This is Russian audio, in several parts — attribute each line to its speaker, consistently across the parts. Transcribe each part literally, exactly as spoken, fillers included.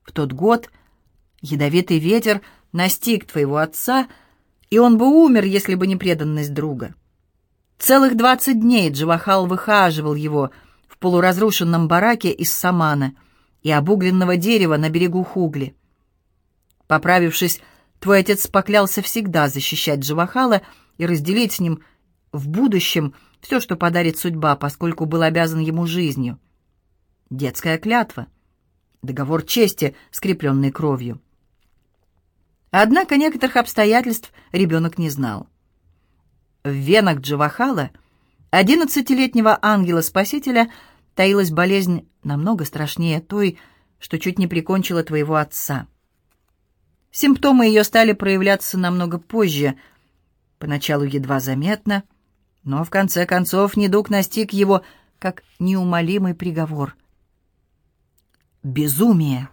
Speaker 1: В тот год ядовитый ветер настиг твоего отца, и он бы умер, если бы не преданность друга. Целых двадцать дней Джавахал выхаживал его в полуразрушенном бараке из самана и обугленного дерева на берегу Хугли. Поправившись, твой отец поклялся всегда защищать Джавахала и разделить с ним в будущем все, что подарит судьба, поскольку был обязан ему жизнью. Детская клятва, договор чести, скрепленный кровью. Однако некоторых обстоятельств ребенок не знал. В венах Джавахала, одиннадцатилетнего ангела-спасителя, таилась болезнь намного страшнее той, что чуть не прикончила твоего отца. Симптомы ее стали проявляться намного позже, поначалу едва заметно, но в конце концов недуг настиг его как неумолимый приговор. Безумие.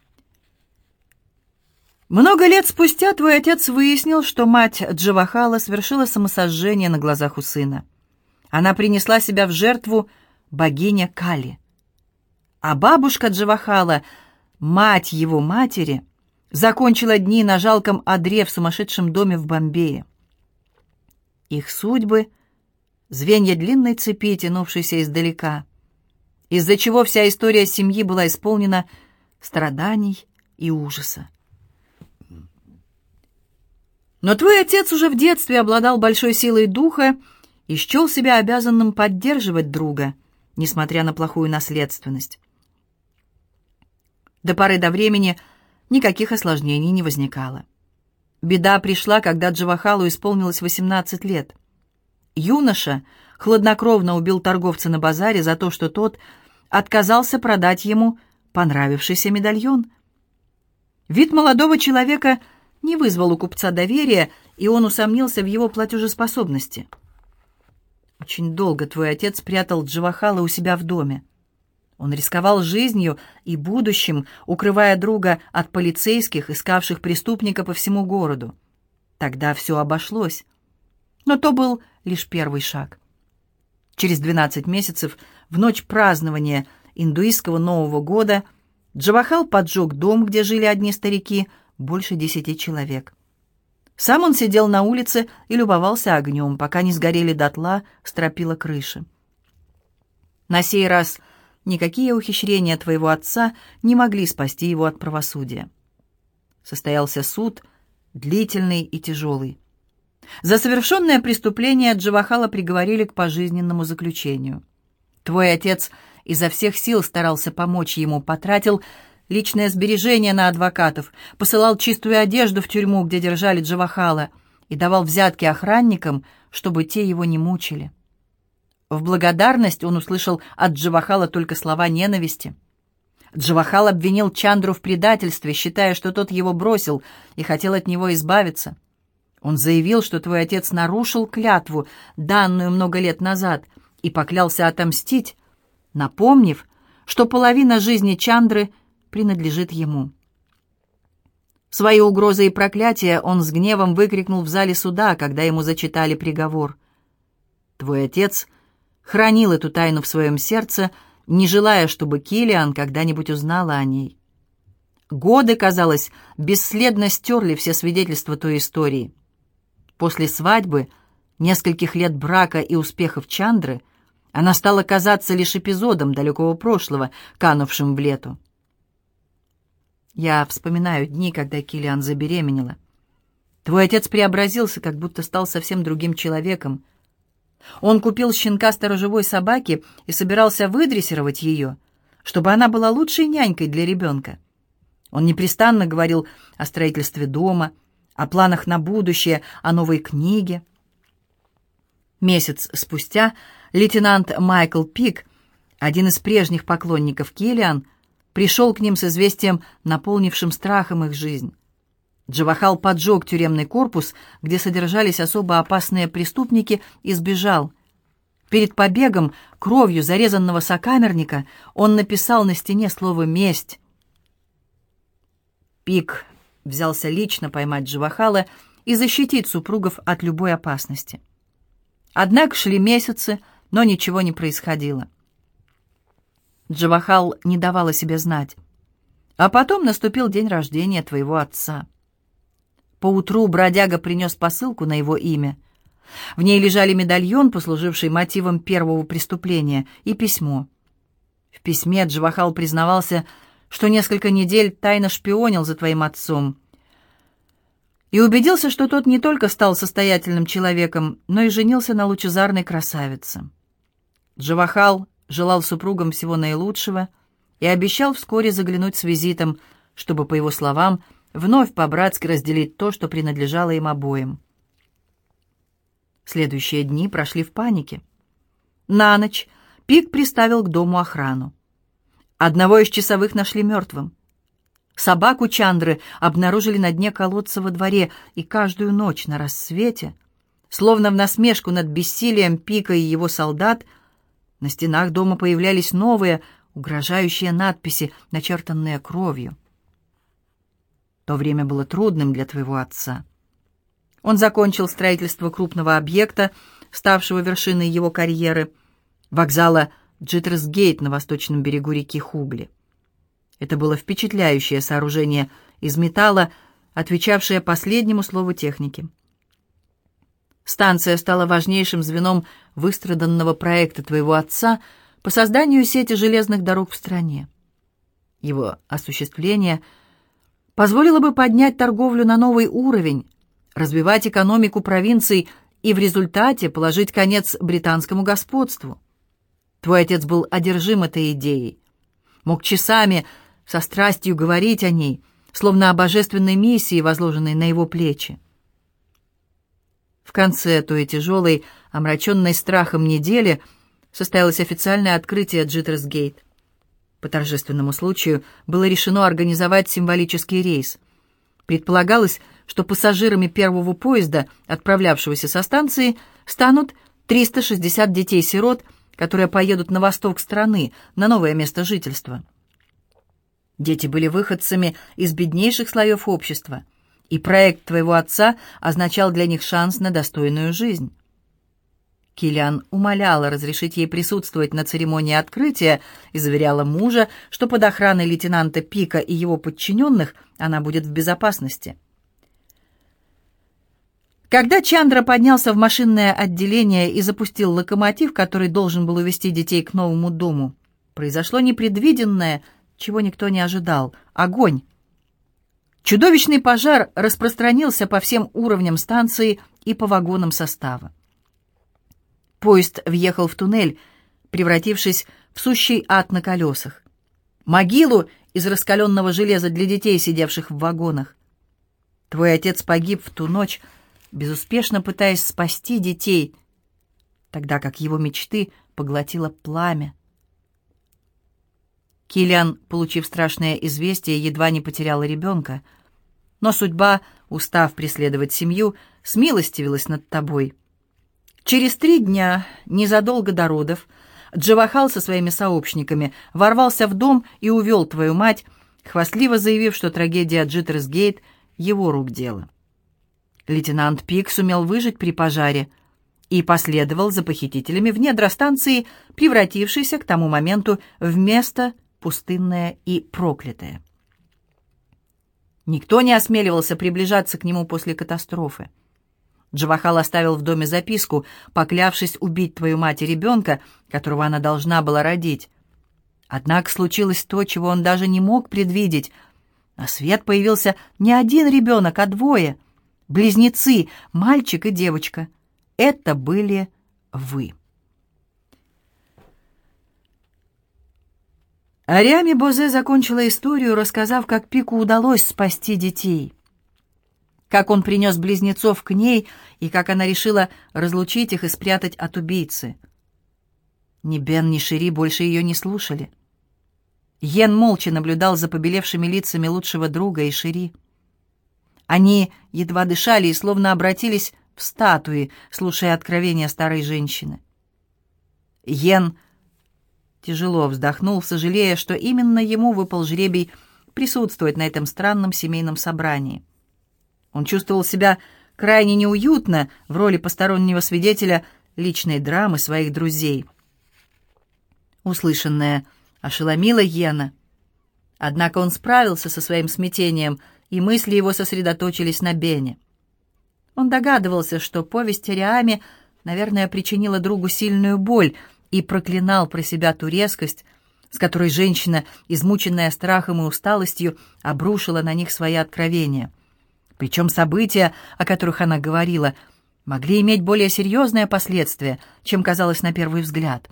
Speaker 1: Много лет спустя твой отец выяснил, что мать Джавахала совершила самосожжение на глазах у сына. Она принесла себя в жертву богине Кали. А бабушка Джавахала, мать его матери, закончила дни на жалком одре в сумасшедшем доме в Бомбее. Их судьбы — звенья длинной цепи, тянувшейся издалека, из-за чего вся история семьи была исполнена страданий и ужаса. Но твой отец уже в детстве обладал большой силой духа и счел себя обязанным поддерживать друга, несмотря на плохую наследственность. До поры до времени никаких осложнений не возникало. Беда пришла, когда Джавахалу исполнилось восемнадцать лет. Юноша хладнокровно убил торговца на базаре за то, что тот отказался продать ему понравившийся медальон. Вид молодого человека не вызвал у купца доверия, и он усомнился в его платежеспособности. Очень долго твой отец прятал Джавахала у себя в доме. Он рисковал жизнью и будущим, укрывая друга от полицейских, искавших преступника по всему городу. Тогда все обошлось. Но то был лишь первый шаг. Через двенадцать месяцев, в ночь празднования индуистского Нового года, Джавахал поджег дом, где жили одни старики, больше десяти человек. Сам он сидел на улице и любовался огнем, пока не сгорели дотла стропила крыши. На сей раз никакие ухищрения твоего отца не могли спасти его от правосудия. Состоялся суд, длительный и тяжелый. За совершенное преступление Джавахала приговорили к пожизненному заключению. Твой отец изо всех сил старался помочь ему, потратил личное сбережение на адвокатов, посылал чистую одежду в тюрьму, где держали Джавахала, и давал взятки охранникам, чтобы те его не мучили. В благодарность он услышал от Джавахала только слова ненависти. Джавахал обвинил Чандру в предательстве, считая, что тот его бросил и хотел от него избавиться. Он заявил, что твой отец нарушил клятву, данную много лет назад, и поклялся отомстить, напомнив, что половина жизни Чандры принадлежит ему. Свои угрозы и проклятия он с гневом выкрикнул в зале суда, когда ему зачитали приговор. Твой отец хранил эту тайну в своем сердце, не желая, чтобы Киллиан когда-нибудь узнала о ней. Годы, казалось, бесследно стерли все свидетельства той истории. После свадьбы, нескольких лет брака и успехов Чандры, она стала казаться лишь эпизодом далекого прошлого, канувшим в лету. Я вспоминаю дни, когда Киллиан забеременела. Твой отец преобразился, как будто стал совсем другим человеком. Он купил щенка сторожевой собаки и собирался выдрессировать ее, чтобы она была лучшей нянькой для ребенка. Он непрестанно говорил о строительстве дома, о планах на будущее, о новой книге. Месяц спустя лейтенант Майкл Пик, один из прежних поклонников Киллиан, пришел к ним с известием, наполнившим страхом их жизнь. Джавахал поджег тюремный корпус, где содержались особо опасные преступники, и сбежал. Перед побегом, кровью зарезанного сокамерника, он написал на стене слово «месть». Пик взялся лично поймать Джавахала и защитить супругов от любой опасности. Однако шли месяцы, но ничего не происходило. Джавахал не давал о себе знать. А потом наступил день рождения твоего отца. Поутру бродяга принес посылку на его имя. В ней лежали медальон, послуживший мотивом первого преступления, и письмо. В письме Джавахал признавался, что несколько недель тайно шпионил за твоим отцом и убедился, что тот не только стал состоятельным человеком, но и женился на лучезарной красавице. Джавахал желал супругам всего наилучшего и обещал вскоре заглянуть с визитом, чтобы, по его словам, вновь по-братски разделить то, что принадлежало им обоим. Следующие дни прошли в панике. На ночь Пик приставил к дому охрану. Одного из часовых нашли мертвым. Собаку Чандры обнаружили на дне колодца во дворе, и каждую ночь на рассвете, словно в насмешку над бессилием Пика и его солдат, на стенах дома появлялись новые, угрожающие надписи, начертанные кровью. То время было трудным для твоего отца. Он закончил строительство крупного объекта, ставшего вершиной его карьеры, вокзала Джиттерсгейт на восточном берегу реки Хугли. Это было впечатляющее сооружение из металла, отвечавшее последнему слову техники. Станция стала важнейшим звеном выстраданного проекта твоего отца по созданию сети железных дорог в стране. Его осуществление позволило бы поднять торговлю на новый уровень, развивать экономику провинций и в результате положить конец британскому господству. Твой отец был одержим этой идеей, мог часами со страстью говорить о ней, словно о божественной миссии, возложенной на его плечи. В конце той тяжелой, омраченной страхом недели состоялось официальное открытие Джиттерсгейт. По торжественному случаю было решено организовать символический рейс. Предполагалось, что пассажирами первого поезда, отправлявшегося со станции, станут триста шестьдесят детей-сирот, которые поедут на восток страны, на новое место жительства. Дети были выходцами из беднейших слоев общества, и проект твоего отца означал для них шанс на достойную жизнь. Киллиан умоляла разрешить ей присутствовать на церемонии открытия и заверяла мужа, что под охраной лейтенанта Пика и его подчиненных она будет в безопасности. Когда Чандра поднялся в машинное отделение и запустил локомотив, который должен был увезти детей к новому дому, произошло непредвиденное, чего никто не ожидал — огонь. Чудовищный пожар распространился по всем уровням станции и по вагонам состава. Поезд въехал в туннель, превратившись в сущий ад на колесах. Могилу из раскаленного железа для детей, сидевших в вагонах. Твой отец погиб в ту ночь, безуспешно пытаясь спасти детей, тогда как его мечты поглотило пламя. Киллиан, получив страшное известие, едва не потеряла ребенка, но судьба, устав преследовать семью, смилостивилась над тобой. Через три дня, незадолго до родов, Джавахал со своими сообщниками ворвался в дом и увел твою мать, хвастливо заявив, что трагедия Джиттерсгейт — его рук дело. Лейтенант Пик сумел выжить при пожаре и последовал за похитителями в недра станции, превратившейся к тому моменту в место пустынное и проклятое. Никто не осмеливался приближаться к нему после катастрофы. Джавахал оставил в доме записку, поклявшись убить твою мать и ребенка, которого она должна была родить. Однако случилось то, чего он даже не мог предвидеть. На свет появился не один ребенок, а двое. Близнецы, мальчик и девочка. Это были вы. Ариами Бозе закончила историю, рассказав, как Пику удалось спасти детей, как он принес близнецов к ней и как она решила разлучить их и спрятать от убийцы. Ни Бен, ни Шири больше ее не слушали. Йен молча наблюдал за побелевшими лицами лучшего друга и Шири. Они едва дышали и словно обратились в статуи, слушая откровения старой женщины. Йен тяжело вздохнул, сожалея, что именно ему выпал жребий присутствовать на этом странном семейном собрании. Он чувствовал себя крайне неуютно в роли постороннего свидетеля личной драмы своих друзей. Услышанное ошеломило Йена. Однако он справился со своим смятением, и мысли его сосредоточились на Бене. Он догадывался, что повесть о Риаме, наверное, причинила другу сильную боль, и проклинал про себя ту резкость, с которой женщина, измученная страхом и усталостью, обрушила на них свои откровения. Причем события, о которых она говорила, могли иметь более серьезные последствия, чем казалось на первый взгляд.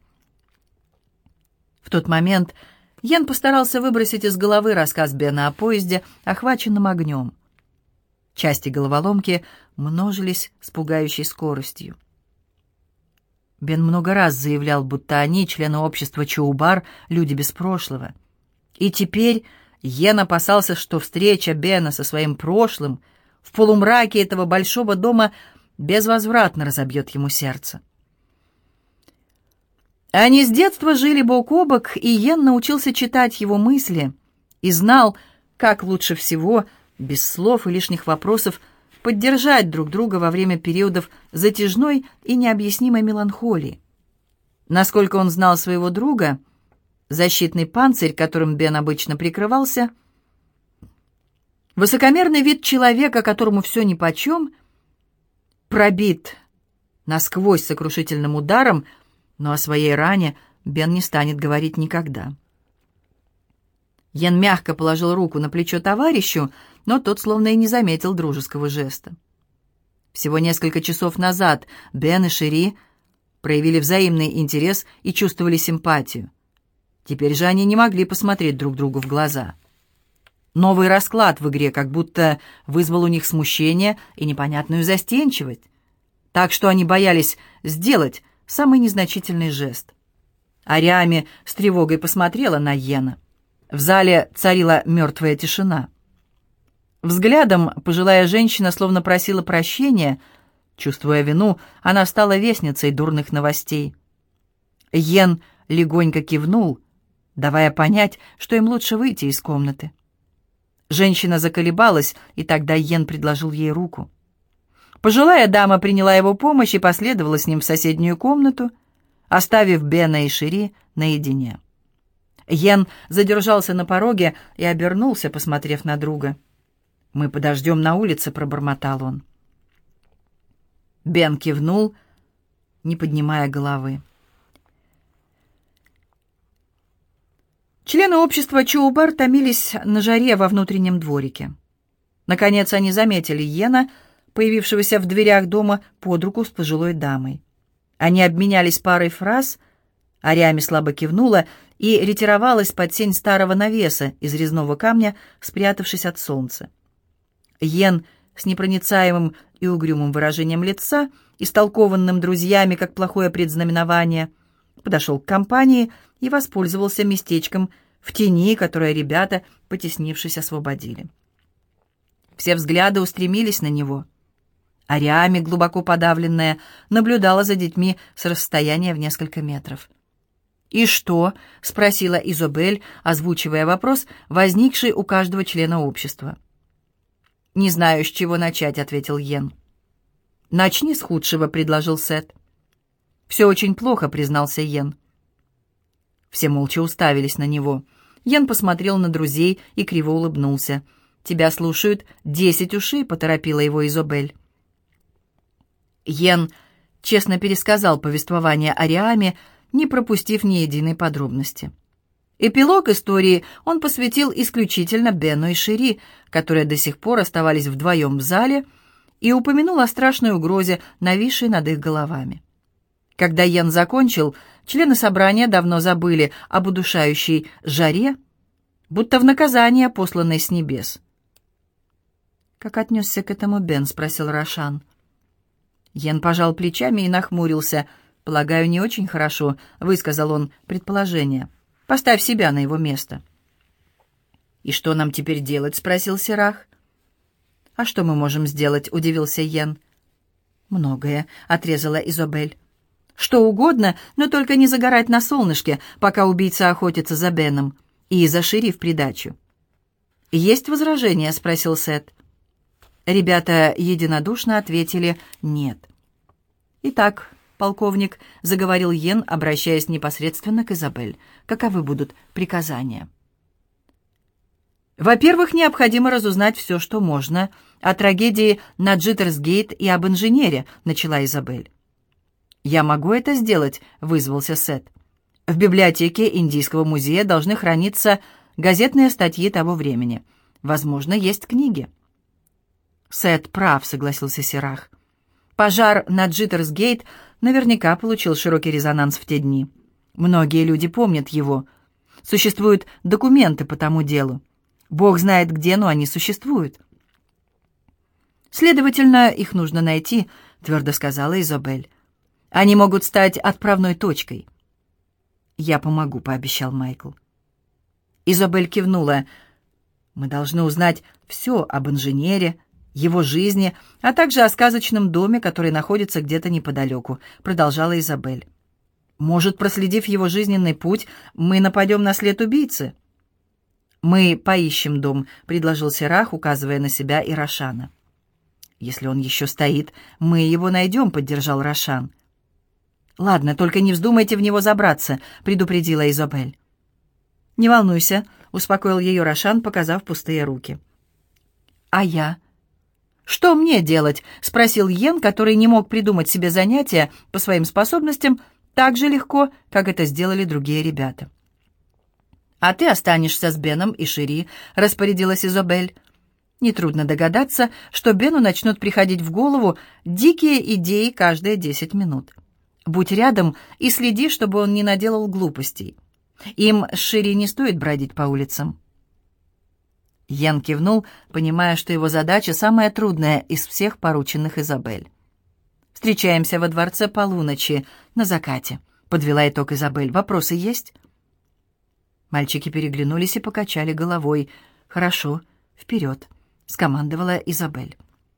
Speaker 1: В тот момент Йен постарался выбросить из головы рассказ Бена о поезде, охваченном огнем. Части головоломки множились с пугающей скоростью. Бен много раз заявлял, будто они, члены общества Чоубар, люди без прошлого. И теперь Йен опасался, что встреча Бена со своим прошлым в полумраке этого большого дома безвозвратно разобьет ему сердце. Они с детства жили бок о бок, и Йен научился читать его мысли и знал, как лучше всего, без слов и лишних вопросов, поддержать друг друга во время периодов затяжной и необъяснимой меланхолии. Насколько он знал своего друга, защитный панцирь, которым Бен обычно прикрывался, высокомерный вид человека, которому все нипочем, пробит насквозь сокрушительным ударом, но о своей ране Бен не станет говорить никогда. Йен мягко положил руку на плечо товарищу, но тот словно и не заметил дружеского жеста. Всего несколько часов назад Бен и Шери проявили взаимный интерес и чувствовали симпатию. Теперь же они не могли посмотреть друг другу в глаза. Новый расклад в игре как будто вызвал у них смущение и непонятную застенчивость, так что они боялись сделать самый незначительный жест. Ариаме с тревогой посмотрела на Йена. В зале царила мертвая тишина. Взглядом пожилая женщина словно просила прощения. Чувствуя вину, она стала вестницей дурных новостей. Йен легонько кивнул, давая понять, что им лучше выйти из комнаты. Женщина заколебалась, и тогда Йен предложил ей руку. Пожилая дама приняла его помощь и последовала с ним в соседнюю комнату, оставив Бена и Шери наедине. Йен задержался на пороге и обернулся, посмотрев на друга. «Мы подождем на улице», — пробормотал он. Бен кивнул, не поднимая головы. Члены общества Чоубар томились на жаре во внутреннем дворике. Наконец они заметили Йена, появившегося в дверях дома под руку с пожилой дамой. Они обменялись парой фраз, Ариаме слабо кивнула и ретировалась под тень старого навеса из резного камня, спрятавшись от солнца. Йен с непроницаемым и угрюмым выражением лица, истолкованным друзьями как плохое предзнаменование, подошел к компании и воспользовался местечком в тени, которое ребята, потеснившись, освободили. Все взгляды устремились на него. Ариаме, глубоко подавленная, наблюдала за детьми с расстояния в несколько метров. «И что?» — спросила Изобель, озвучивая вопрос, возникший у каждого члена общества. «Не знаю, с чего начать», — ответил Йен. «Начни с худшего», — предложил Сет. «Все очень плохо», — признался Йен. Все молча уставились на него. Йен посмотрел на друзей и криво улыбнулся. «Тебя слушают десять ушей», — поторопила его Изобель. Йен честно пересказал повествование о Риаме, не пропустив ни единой подробности. Эпилог истории он посвятил исключительно Бену и Шери, которые до сих пор оставались вдвоем в зале, и упомянул о страшной угрозе, нависшей над их головами. Когда Йен закончил, члены собрания давно забыли об удушающей жаре, будто в наказание, посланной с небес. «Как отнесся к этому Бен?» — спросил Рошан. Йен пожал плечами и нахмурился. «Полагаю, не очень хорошо», — высказал он предположение. «Поставь себя на его место». «И что нам теперь делать?» — спросил Сирах. «А что мы можем сделать?» — удивился Йен. «Многое», — отрезала Изобель. «Что угодно, но только не загорать на солнышке, пока убийца охотится за Беном, и за Шери в придачу». «Есть возражения?» — спросил Сет. Ребята единодушно ответили «нет». «Итак, полковник», — заговорил Йен, обращаясь непосредственно к Изабель, — «каковы будут приказания?» «Во-первых, необходимо разузнать все, что можно о трагедии на Джиттерсгейт и об инженере», — начала Изабель. «Я могу это сделать», — вызвался Сет. «В библиотеке Индийского музея должны храниться газетные статьи того времени. Возможно, есть книги». «Сет прав», — согласился Сирах. «Пожар на Джиттерсгейт наверняка получил широкий резонанс в те дни. Многие люди помнят его. Существуют документы по тому делу. Бог знает где, но они существуют». «Следовательно, их нужно найти», — твердо сказала Изабель. «Они могут стать отправной точкой». «Я помогу», — пообещал Майкл. Изабель кивнула. «Мы должны узнать все об инженере, его жизни, а также о сказочном доме, который находится где-то неподалеку», — продолжала Изабель. «Может, проследив его жизненный путь, мы нападем на след убийцы?» «Мы поищем дом», — предложил Сирах, указывая на себя и Рошана. «Если он еще стоит, мы его найдем», — поддержал Рошан. «Ладно, только не вздумайте в него забраться», — предупредила Изабель. «Не волнуйся», — успокоил ее Рошан, показав пустые руки. «А я?» «Что мне делать?» — спросил Йен, который не мог придумать себе занятия по своим способностям так же легко, как это сделали другие ребята. «А ты останешься с Беном и Шири», — распорядилась Изабель. Нетрудно догадаться, что Бену начнут приходить в голову дикие идеи каждые десять минут. Будь рядом и следи, чтобы он не наделал глупостей. Им с Шири не стоит бродить по улицам». Йен кивнул, понимая, что его задача самая трудная из всех порученных Изабель. «Встречаемся во дворце полуночи, на закате», — подвела итог Изабель. «Вопросы есть?» Мальчики переглянулись и покачали головой. «Хорошо, вперед», — скомандовала Изабель.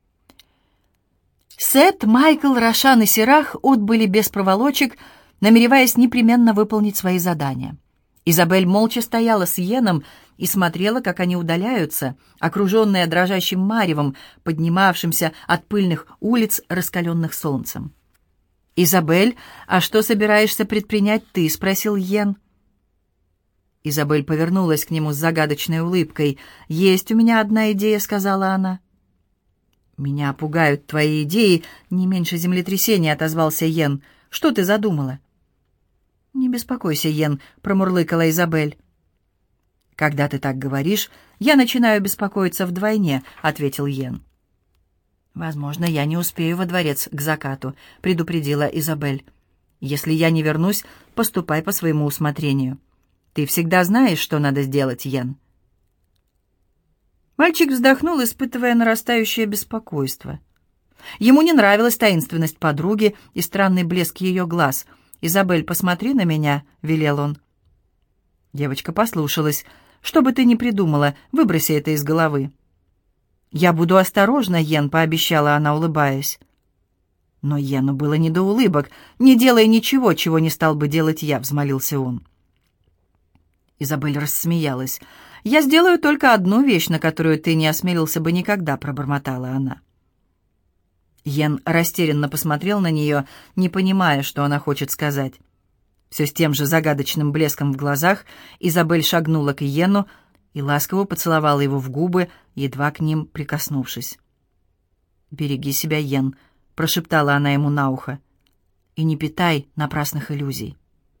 Speaker 1: Сет, Майкл, Рошан и Сирах отбыли без проволочек, намереваясь непременно выполнить свои задания. Изабель молча стояла с Йеном и смотрела, как они удаляются, окруженные дрожащим маревом, поднимавшимся от пыльных улиц, раскаленных солнцем. «Изабель, а что собираешься предпринять ты?» — спросил Йен. Изабель повернулась к нему с загадочной улыбкой. «Есть у меня одна идея», — сказала она. «Меня пугают твои идеи не меньше землетрясения», — отозвался Йен. «Что ты задумала?» «Не беспокойся, Йен», — промурлыкала Изабель. «Когда ты так говоришь, я начинаю беспокоиться вдвойне», — ответил Йен. «Возможно, я не успею во дворец к закату», — предупредила Изабель. «Если я не вернусь, поступай по своему усмотрению. Ты всегда знаешь, что надо сделать, Йен». Мальчик вздохнул, испытывая нарастающее беспокойство. Ему не нравилась таинственность подруги и странный блеск ее глаз. «Изабель, посмотри на меня», — велел он. Девочка послушалась. «Что бы ты ни придумала, выброси это из головы». «Я буду осторожна, Йен», — пообещала она, улыбаясь. Но Йену было не до улыбок. «Не делай ничего, чего не стал бы делать я», — взмолился он. Изабель рассмеялась. «Я сделаю только одну вещь, на которую ты не осмелился бы никогда», — пробормотала она. Йен растерянно посмотрел на нее, не понимая, что она хочет сказать. Все с тем же загадочным блеском в глазах Изабель шагнула к Йену и ласково поцеловала его в губы, едва к ним прикоснувшись. «Береги себя, Йен», — прошептала она ему на ухо, — «и не питай напрасных иллюзий».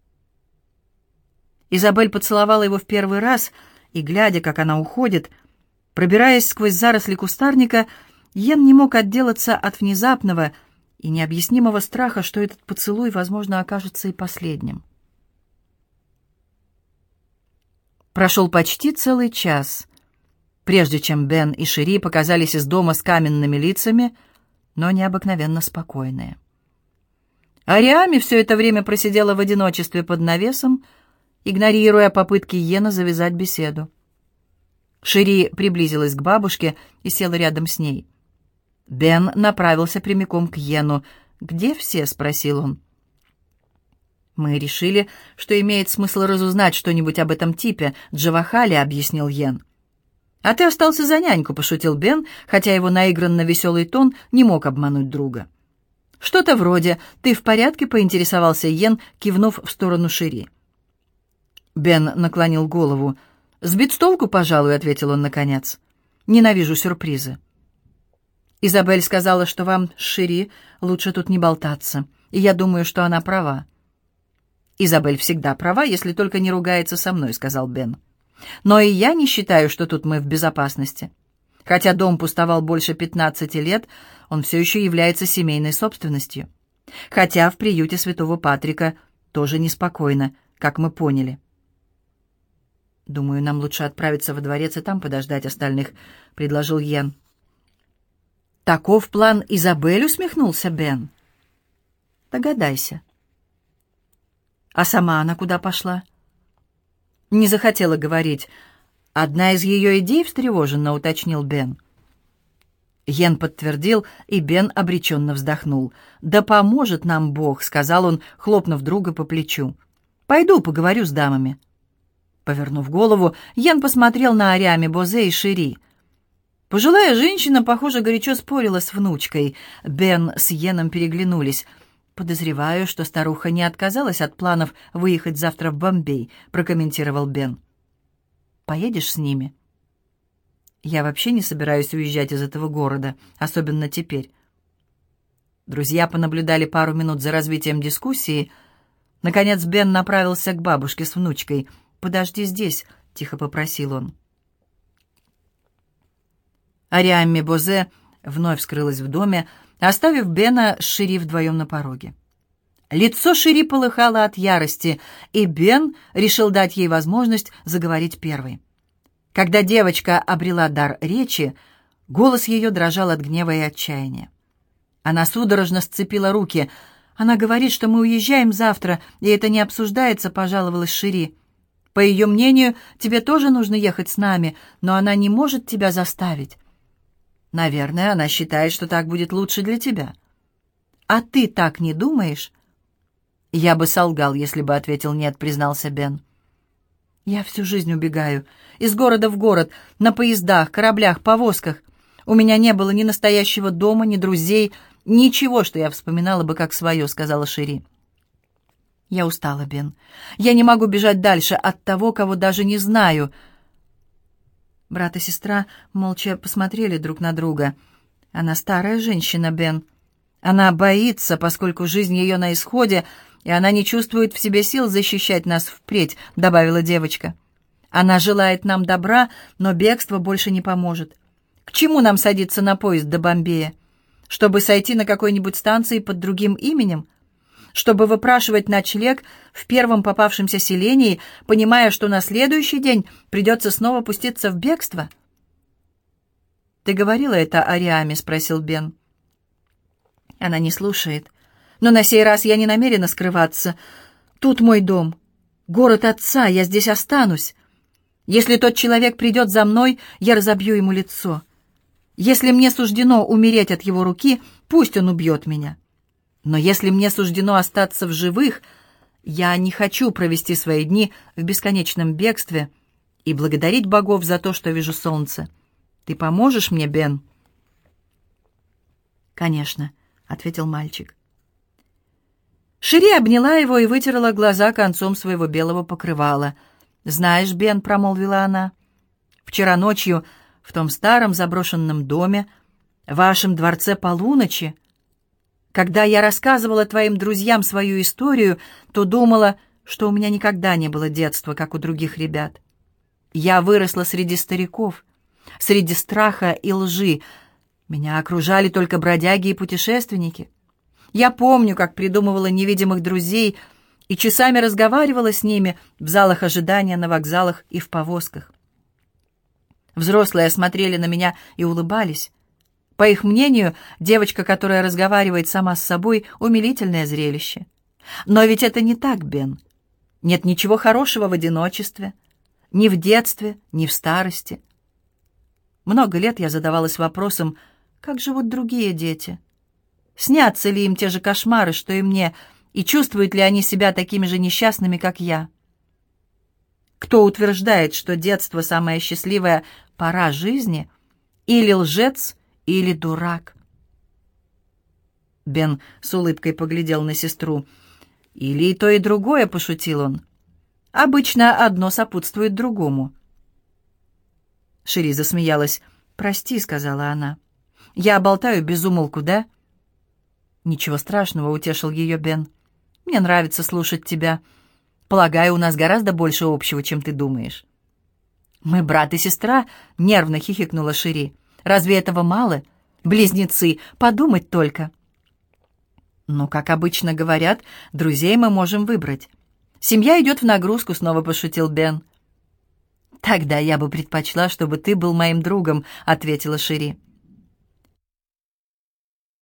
Speaker 1: Изабель поцеловала его в первый раз, и, глядя, как она уходит, пробираясь сквозь заросли кустарника, Йен не мог отделаться от внезапного и необъяснимого страха, что этот поцелуй, возможно, окажется и последним. Прошел почти целый час, прежде чем Бен и Шири показались из дома с каменными лицами, но необыкновенно спокойные. Ариами все это время просидела в одиночестве под навесом, игнорируя попытки Йена завязать беседу. Шири приблизилась к бабушке и села рядом с ней. Бен направился прямиком к Йену. «Где все?» — спросил он. «Мы решили, что имеет смысл разузнать что-нибудь об этом типе, Джавахале», — объяснил Йен. «А ты остался за няньку», — пошутил Бен, хотя его наигранно веселый тон не мог обмануть друга. «Что-то вроде «ты в порядке?» — поинтересовался Йен, кивнув в сторону Шири. Бен наклонил голову. «Сбит с толку, пожалуй», — ответил он наконец. «Ненавижу сюрпризы». «Изабель сказала, что вам с Шири лучше тут не болтаться, и я думаю, что она права». «Изабель всегда права, если только не ругается со мной», — сказал Бен. «Но и я не считаю, что тут мы в безопасности. Хотя дом пустовал больше пятнадцати лет, он все еще является семейной собственностью. Хотя в приюте Святого Патрика тоже неспокойно, как мы поняли». «Думаю, нам лучше отправиться во дворец и там подождать остальных», — предложил Йен. «Таков план Изабель?» — усмехнулся Бен. «Догадайся». «А сама она куда пошла?» «Не захотела говорить. Одна из ее идей встревоженно», — уточнил Бен. Йен подтвердил, и Бен обреченно вздохнул. «Да поможет нам Бог», — сказал он, хлопнув друга по плечу. «Пойду поговорю с дамами». Повернув голову, Йен посмотрел на Ариаме Бозе и Шири. Пожилая женщина, похоже, горячо спорила с внучкой. Бен с Йеном переглянулись. «Подозреваю, что старуха не отказалась от планов выехать завтра в Бомбей», — прокомментировал Бен. «Поедешь с ними?» «Я вообще не собираюсь уезжать из этого города, особенно теперь». Друзья понаблюдали пару минут за развитием дискуссии. Наконец Бен направился к бабушке с внучкой. «Подожди здесь», — тихо попросил он. Ариаме Бозе вновь скрылась в доме, оставив Бена с Шири вдвоем на пороге. Лицо Шири полыхало от ярости, и Бен решил дать ей возможность заговорить первой. Когда девочка обрела дар речи, голос ее дрожал от гнева и отчаяния. Она судорожно сцепила руки. «Она говорит, что мы уезжаем завтра, и это не обсуждается», — пожаловалась Шири. «По ее мнению, тебе тоже нужно ехать с нами, но она не может тебя заставить». «Наверное, она считает, что так будет лучше для тебя». «А ты так не думаешь?» «Я бы солгал, если бы ответил нет», — признался Бен. «Я всю жизнь убегаю. Из города в город, на поездах, кораблях, повозках. У меня не было ни настоящего дома, ни друзей, ничего, что я вспоминала бы как свое», — сказала Шири. «Я устала, Бен. Я не могу бежать дальше от того, кого даже не знаю». Брат и сестра молча посмотрели друг на друга. «Она старая женщина, Бен. Она боится, поскольку жизнь ее на исходе, и она не чувствует в себе сил защищать нас впредь», — добавила девочка. «Она желает нам добра, но бегство больше не поможет. К чему нам садиться на поезд до Бомбея? Чтобы сойти на какой-нибудь станции под другим именем? Чтобы выпрашивать ночлег в первом попавшемся селении, понимая, что на следующий день придется снова пуститься в бегство?» «Ты говорила это Ариаме?» — спросил Бен. Она не слушает. «Но на сей раз я не намерена скрываться. Тут мой дом, город отца, я здесь останусь. Если тот человек придет за мной, я разобью ему лицо. Если мне суждено умереть от его руки, пусть он убьет меня. Но если мне суждено остаться в живых, я не хочу провести свои дни в бесконечном бегстве и благодарить богов за то, что вижу солнце. Ты поможешь мне, Бен?» «Конечно», — ответил мальчик. Шири обняла его и вытерла глаза концом своего белого покрывала. «Знаешь, Бен», — промолвила она, — «вчера ночью в том старом заброшенном доме, в вашем дворце полуночи, когда я рассказывала твоим друзьям свою историю, то думала, что у меня никогда не было детства, как у других ребят. Я выросла среди стариков, среди страха и лжи. Меня окружали только бродяги и путешественники. Я помню, как придумывала невидимых друзей и часами разговаривала с ними в залах ожидания, на вокзалах и в повозках. Взрослые смотрели на меня и улыбались. По их мнению, девочка, которая разговаривает сама с собой, умилительное зрелище. Но ведь это не так, Бен. Нет ничего хорошего в одиночестве. Ни в детстве, ни в старости. Много лет я задавалась вопросом, как живут другие дети. Снятся ли им те же кошмары, что и мне, и чувствуют ли они себя такими же несчастными, как я? Кто утверждает, что детство — самая счастливая пора жизни, или лжец, или дурак?» Бен с улыбкой поглядел на сестру. «Или и то, и другое», — пошутил он. «Обычно одно сопутствует другому. Шири засмеялась. «Прости», — сказала она. «Я болтаю без умолку, да?» «Ничего страшного», — утешил ее Бен. «Мне нравится слушать тебя. Полагаю, у нас гораздо больше общего, чем ты думаешь». «Мы брат и сестра», — нервно хихикнула Шири. «Разве этого мало? Близнецы, подумать только». «Ну, как обычно говорят, друзей мы можем выбрать. Семья идет в нагрузку», — снова пошутил Бен. «Тогда я бы предпочла, чтобы ты был моим другом», — ответила Шири.